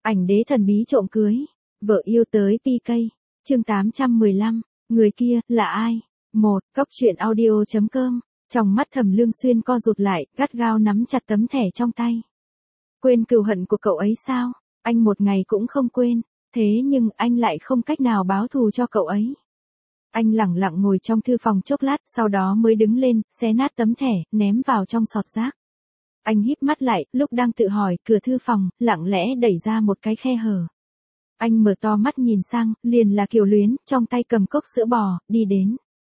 Ảnh đế thần bí trộm cưới. Vợ yêu tới PK. Chương 815. Người kia là ai? 1. Cốc truyện audio.com. Trong mắt Thẩm Lương Xuyên co rụt lại, gắt gao nắm chặt tấm thẻ trong tay. Quên cừu hận của cậu ấy sao? Anh một ngày cũng không quên. Thế nhưng anh lại không cách nào báo thù cho cậu ấy. Anh lẳng lặng ngồi trong thư phòng chốc lát, sau đó mới đứng lên, xé nát tấm thẻ, ném vào trong sọt rác. Anh híp mắt lại, lúc đang tự hỏi, cửa thư phòng lặng lẽ đẩy ra một cái khe hở. Anh mở to mắt nhìn sang, liền là Kiều Luyến, trong tay cầm cốc sữa bò, đi đến.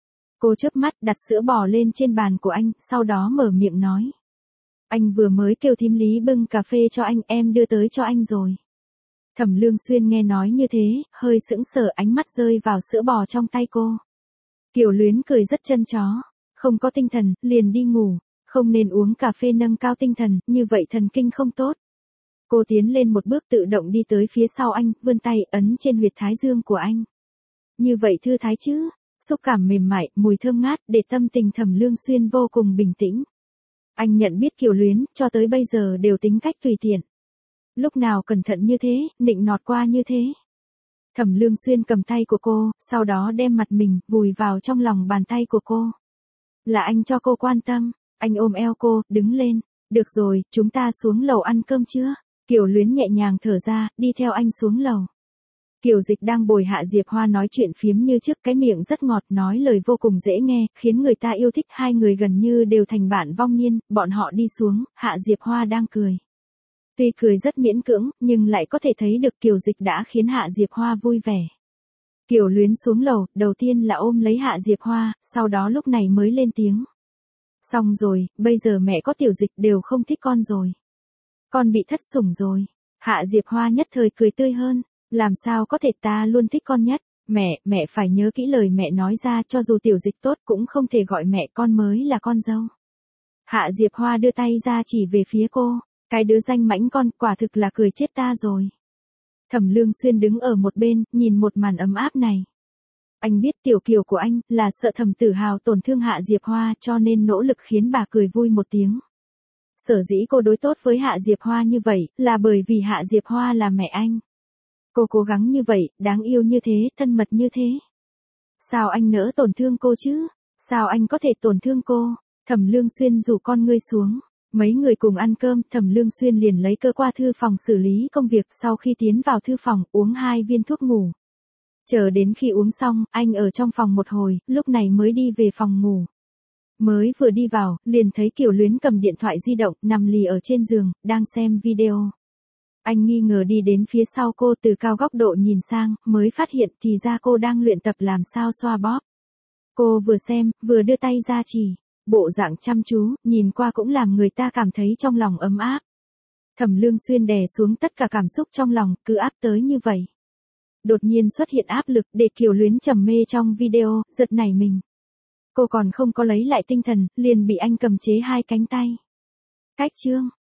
Cô chớp mắt đặt sữa bò lên trên bàn của anh, sau đó mở miệng nói. Anh vừa mới kêu thím Lý bưng cà phê cho anh, em đưa tới cho anh rồi. Thẩm Lương Xuyên nghe nói như thế, hơi sững sờ, ánh mắt rơi vào sữa bò trong tay cô. Kiều Luyến cười rất chân chó. Không có tinh thần, liền đi ngủ. Không nên uống cà phê nâng cao tinh thần, như vậy thần kinh không tốt. Cô tiến lên một bước tự động đi tới phía sau anh, vươn tay ấn trên huyệt thái dương của anh. Như vậy thư thái chứ, xúc cảm mềm mại, mùi thơm ngát, để tâm tình Thẩm Lương Xuyên vô cùng bình tĩnh. Anh nhận biết Kiều Luyến, cho tới bây giờ đều tính cách tùy tiện. Lúc nào cẩn thận như thế, nịnh nọt qua như thế. Thẩm Lương Xuyên cầm tay của cô, sau đó đem mặt mình vùi vào trong lòng bàn tay của cô. Là anh cho cô quan tâm. Anh ôm eo cô, đứng lên. Được rồi, chúng ta xuống lầu ăn cơm chưa? Kiều Luyến nhẹ nhàng thở ra, đi theo anh xuống lầu. Kiều Dịch đang bồi Hạ Diệp Hoa nói chuyện phiếm như trước, cái miệng rất ngọt, nói lời vô cùng dễ nghe, khiến người ta yêu thích, hai người gần như đều thành bạn vong niên. Bọn họ đi xuống, Hạ Diệp Hoa đang cười. Tuy cười rất miễn cưỡng, nhưng lại có thể thấy được Kiều Dịch đã khiến Hạ Diệp Hoa vui vẻ. Kiều Luyến xuống lầu, đầu tiên là ôm lấy Hạ Diệp Hoa, sau đó lúc này mới lên tiếng. Xong rồi, bây giờ mẹ có Tiểu Dịch đều không thích con rồi. Con bị thất sủng rồi. Hạ Diệp Hoa nhất thời cười tươi hơn. Làm sao có thể, ta luôn thích con nhất. Mẹ phải nhớ kỹ lời mẹ nói ra, cho dù Tiểu Dịch tốt cũng không thể gọi mẹ con mới là con dâu. Hạ Diệp Hoa đưa tay ra chỉ về phía cô. Cái đứa danh mãnh con, quả thực là cười chết ta rồi. Thẩm Lương Xuyên đứng ở một bên, nhìn một màn ấm áp này. Anh biết Tiểu Kiều của anh là sợ Thẩm Tử Hào tổn thương Hạ Diệp Hoa, cho nên nỗ lực khiến bà cười vui một tiếng. Sở dĩ cô đối tốt với Hạ Diệp Hoa như vậy, là bởi vì Hạ Diệp Hoa là mẹ anh. Cô cố gắng như vậy, đáng yêu như thế, thân mật như thế. Sao anh nỡ tổn thương cô chứ? Sao anh có thể tổn thương cô? Thẩm Lương Xuyên rủ con ngươi xuống. Mấy người cùng ăn cơm, Thẩm Lương Xuyên liền lấy cớ qua thư phòng xử lý công việc, sau khi tiến vào thư phòng, uống 2 viên thuốc ngủ. Chờ đến khi uống xong, anh ở trong phòng một hồi, lúc này mới đi về phòng ngủ. Mới vừa đi vào, liền thấy Kiều Luyến cầm điện thoại di động, nằm lì ở trên giường, đang xem video. Anh nghi ngờ đi đến phía sau cô, từ cao góc độ nhìn sang, mới phát hiện thì ra cô đang luyện tập làm sao xoa bóp. Cô vừa xem, vừa đưa tay ra chỉ. Bộ dạng chăm chú, nhìn qua cũng làm người ta cảm thấy trong lòng ấm áp. Thẩm Lương Xuyên đè xuống tất cả cảm xúc trong lòng, cứ áp tới như vậy. Đột nhiên xuất hiện áp lực, để Kiều Luyến trầm mê trong video, giật nảy mình. Cô còn không có lấy lại tinh thần, liền bị anh cầm chế 2 cánh tay. Cách chương.